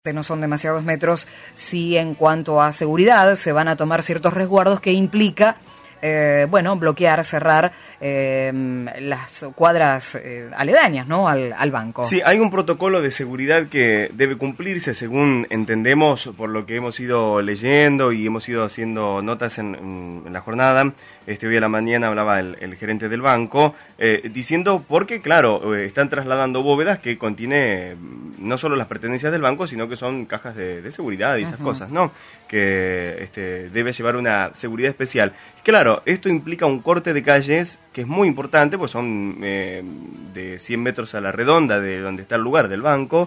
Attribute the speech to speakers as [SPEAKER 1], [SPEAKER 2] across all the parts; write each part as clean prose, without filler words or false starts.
[SPEAKER 1] no son demasiados metros, sí en cuanto a seguridad se van a tomar ciertos resguardos que implica, bloquear, cerrar las cuadras aledañas, ¿no? al banco.
[SPEAKER 2] Sí, hay un protocolo de seguridad que debe cumplirse según entendemos por lo que hemos ido leyendo y hemos ido haciendo notas en la jornada. Hoy a la mañana hablaba el gerente del banco diciendo porque, claro, están trasladando bóvedas que contiene no solo las pertenencias del banco, sino que son cajas de seguridad y esas cosas, ¿no? Que debe llevar una seguridad especial. Claro, esto implica un corte de calles que es muy importante, pues son de 100 metros a la redonda de donde está el lugar del banco,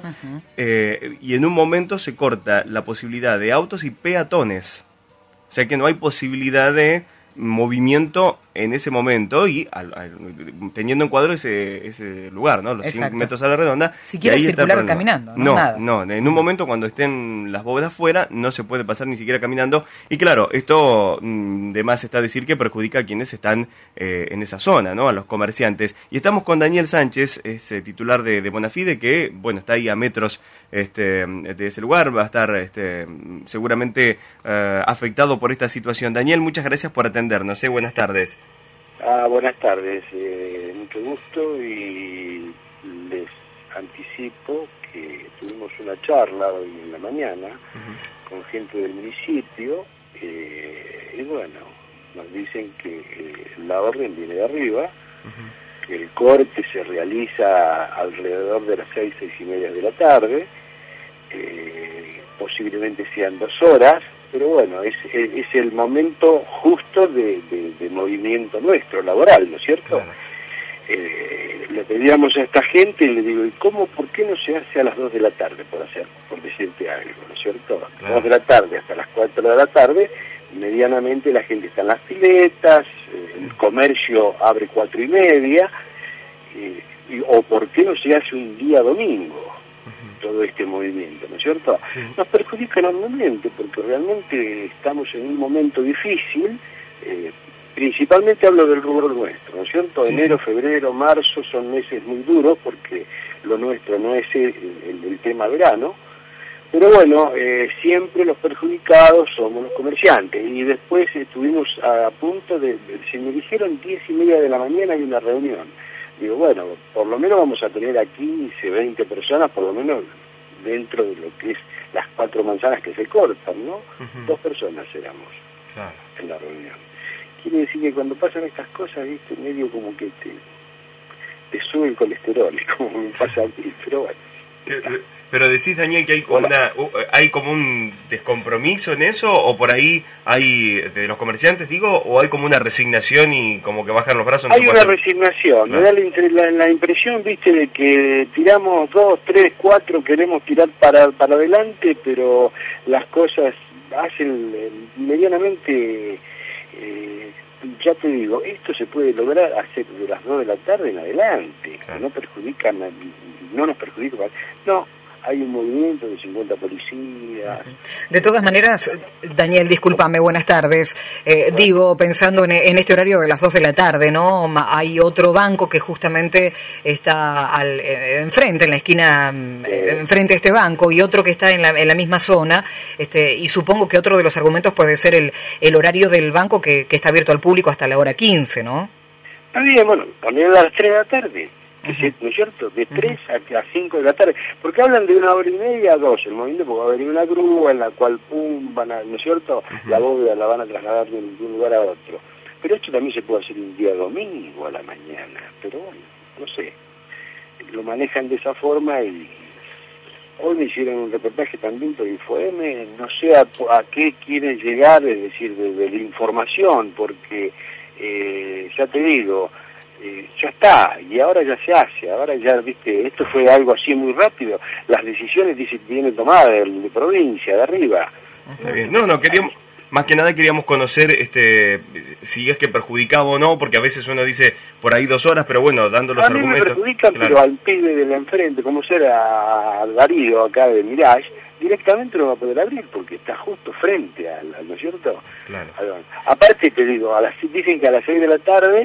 [SPEAKER 2] y en un momento se corta la posibilidad de autos y peatones. O sea que no hay posibilidad de movimiento en ese momento y teniendo en cuadro ese lugar, ¿no? Los 100 metros a la redonda.
[SPEAKER 1] Si quieres circular caminando,
[SPEAKER 2] no, en un momento cuando estén las bóvedas fuera no se puede pasar ni siquiera caminando y claro, esto de más está decir que perjudica a quienes están en esa zona, ¿no? A los comerciantes. Y estamos con Daniel Sánchez, es titular de Bonafide, que bueno, está ahí a metros de ese lugar, va a estar seguramente afectado por esta situación. Daniel, muchas gracias por atendernos, buenas tardes.
[SPEAKER 3] Buenas tardes, mucho gusto y les anticipo que tuvimos una charla hoy en la mañana con gente del municipio y bueno, nos dicen que la orden viene de arriba, que el corte se realiza alrededor de las 6 y media de la tarde, posiblemente sean 2 horas, pero bueno, es el momento justo de movimiento nuestro, laboral, ¿no es cierto? Claro. Le pedíamos a esta gente y le digo, ¿y por qué no se hace a las 2 de la tarde, por decirte algo, ¿no es cierto? A las 2 de la tarde hasta las 4 de la tarde, medianamente la gente está en las piletas, el comercio abre 4 y media, o ¿por qué no se hace un día domingo? Todo este movimiento, ¿no es cierto? Sí. Nos perjudica enormemente porque realmente estamos en un momento difícil, principalmente hablo del rubro nuestro, ¿no es cierto? Sí. Enero, febrero, marzo son meses muy duros porque lo nuestro no es el tema verano, pero bueno, siempre los perjudicados somos los comerciantes y después estuvimos a punto se me dijeron 10 y media de la mañana hay una reunión. Digo, bueno, por lo menos vamos a tener aquí 20 personas, por lo menos dentro de lo que es las 4 manzanas que se cortan, ¿no? 2 personas éramos en la reunión. Quiere decir que cuando pasan estas cosas, viste, medio como que te sube el colesterol, como me pasa a mí, pero bueno.
[SPEAKER 2] Pero decís, Daniel, que hay como un descompromiso en eso, o por ahí hay, de los comerciantes, digo, o hay como una resignación y como que bajan los brazos.
[SPEAKER 3] Hay una resignación, me da la impresión, viste, de que tiramos 2, 3, 4, queremos tirar para adelante, pero las cosas hacen medianamente, ya te digo, esto se puede lograr hacer de las 2 de la tarde en adelante, que no perjudican, no nos perjudica, no. Hay un movimiento de 50 policías.
[SPEAKER 1] De todas maneras, Daniel, discúlpame, buenas tardes. Digo, pensando en este horario de las 2 de la tarde, ¿no? Hay otro banco que justamente está enfrente, en la esquina, enfrente de este banco, y otro que está en la misma zona, y supongo que otro de los argumentos puede ser el horario del banco que está abierto al público hasta la hora 15, ¿no?
[SPEAKER 3] Está bien, bueno, poner a las 3 de la tarde. ¿No es cierto? De 3 a 5 de la tarde, porque hablan de 1 hora y media a 2, el movimiento, porque va a venir una grúa en la cual, van a, ¿no es cierto?, la bóveda la van a trasladar de un lugar a otro. Pero esto también se puede hacer un día domingo a la mañana, pero bueno, no sé, lo manejan de esa forma y hoy me hicieron un reportaje también por InfoM, no sé a qué quieren llegar, es decir, de la información, porque ya te digo, ya está, y ahora ya se hace, ahora ya, viste, esto fue algo así muy rápido, las decisiones vienen tomadas de provincia, de arriba.
[SPEAKER 2] Está bien. No, queríamos, más que nada queríamos conocer si es que perjudicaba o no, porque a veces uno dice por ahí 2 horas, pero bueno, dando los argumentos.
[SPEAKER 3] A mí me perjudican, claro. Pero al pibe de la enfrente, como será Darío acá de Mirage, directamente no va a poder abrir porque está justo frente ¿no es cierto?
[SPEAKER 2] Claro.
[SPEAKER 3] Aparte te digo, dicen que a las 6 de la tarde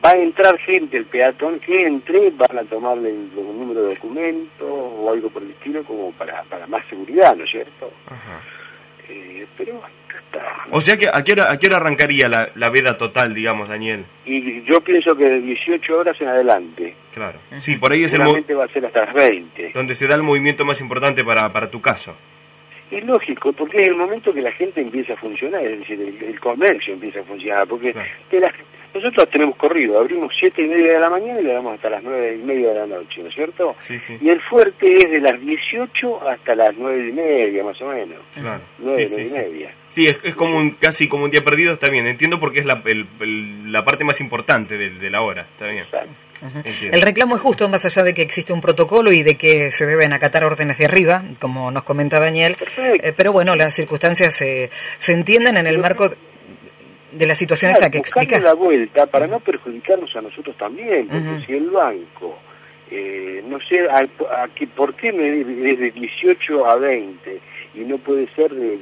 [SPEAKER 3] va a entrar gente, el peatón que entre, van a tomarle un número de documentos o algo por el estilo como para más seguridad, ¿no es cierto?
[SPEAKER 2] Ajá.
[SPEAKER 3] Pero acá está.
[SPEAKER 2] O sea que ¿a qué hora arrancaría la veda total, digamos, Daniel?
[SPEAKER 3] Y yo pienso que de 18 horas en adelante.
[SPEAKER 2] Claro. Sí, por ahí es
[SPEAKER 3] seguramente va a ser hasta las 20.
[SPEAKER 2] Donde se da el movimiento más importante para tu caso.
[SPEAKER 3] Es lógico, porque es el momento que la gente empieza a funcionar, es decir, el comercio empieza a funcionar, porque claro, nosotros tenemos corrido, abrimos 7:30 de la mañana y le damos hasta las 9:30 de la noche, ¿no es cierto?
[SPEAKER 2] Sí, sí.
[SPEAKER 3] Y el fuerte es de las 18 hasta las 9:30, más o menos.
[SPEAKER 2] Claro.
[SPEAKER 3] 9:30.
[SPEAKER 2] Sí, es como casi como un día perdido, está bien, entiendo porque es la parte más importante de la hora, está bien.
[SPEAKER 3] Exacto.
[SPEAKER 1] El reclamo es justo, más allá de que existe un protocolo y de que se deben acatar órdenes de arriba, como nos comenta Daniel, pero bueno, las circunstancias se entienden en el marco de la situación esta que explica.
[SPEAKER 3] La vuelta para no perjudicarnos a nosotros también, porque si el banco, no sé, ¿por qué me es de 18 a 20 y no puede ser de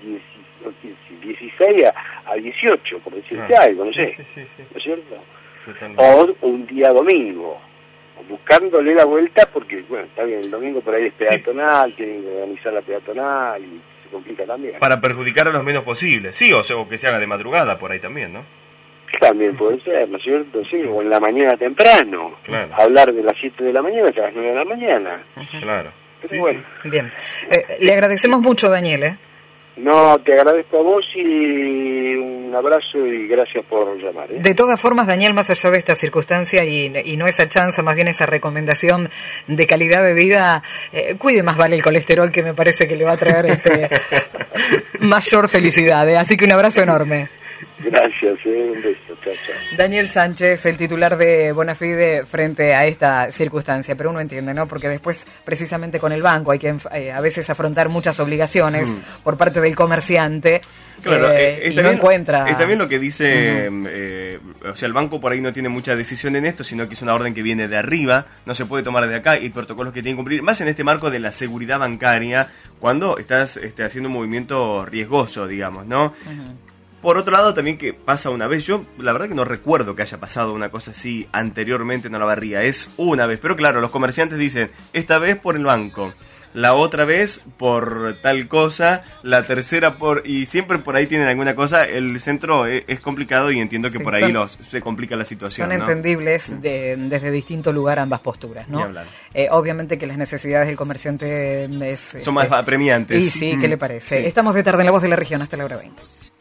[SPEAKER 3] 16 a 18, por decirte algo, no sé, ¿no es cierto? O un día domingo, buscándole la vuelta, porque, bueno, está bien, el domingo por ahí es peatonal, tienen que organizar la peatonal y se complica también.
[SPEAKER 2] Para perjudicar a los menos posibles, sí, o que se haga de madrugada por ahí también, ¿no?
[SPEAKER 3] También puede ser, ¿no es cierto? Sí, o en la mañana temprano,
[SPEAKER 2] claro.
[SPEAKER 3] Hablar de las 7 de la mañana hasta las 9 de la mañana.
[SPEAKER 2] Claro.
[SPEAKER 3] Pero bueno.
[SPEAKER 1] Bien, le agradecemos mucho, Daniel,
[SPEAKER 3] No, te agradezco a vos y un abrazo y gracias por llamar.
[SPEAKER 1] De todas formas, Daniel, más allá de esta circunstancia y no esa chanza, más bien esa recomendación de calidad de vida, cuide más vale el colesterol, que me parece que le va a traer mayor felicidad. Así que un abrazo enorme.
[SPEAKER 3] Gracias, un beso, chao, chao.
[SPEAKER 1] Daniel Sánchez, el titular de Bonafide frente a esta circunstancia, pero uno entiende, ¿no? Porque después, precisamente con el banco, hay que a veces afrontar muchas obligaciones por parte del comerciante.
[SPEAKER 2] Claro,
[SPEAKER 1] y no encuentra.
[SPEAKER 2] Está bien lo que dice, o sea, el banco por ahí no tiene mucha decisión en esto, sino que es una orden que viene de arriba, no se puede tomar de acá, y protocolos que tienen que cumplir, más en este marco de la seguridad bancaria, cuando estás haciendo un movimiento riesgoso, digamos, ¿no? Por otro lado, también que pasa una vez, yo la verdad que no recuerdo que haya pasado una cosa así anteriormente en Olavarría, es una vez, pero claro, los comerciantes dicen, esta vez por el banco, la otra vez por tal cosa, la tercera y siempre por ahí tienen alguna cosa. El centro es complicado y entiendo que por ahí se complica la situación.
[SPEAKER 1] Son entendibles desde distinto lugar ambas posturas, ¿no? Obviamente que las necesidades del comerciante
[SPEAKER 2] son más apremiantes.
[SPEAKER 1] Y sí, ¿qué le parece? Sí. Estamos de tarde en La Voz de la Región hasta la hora 20.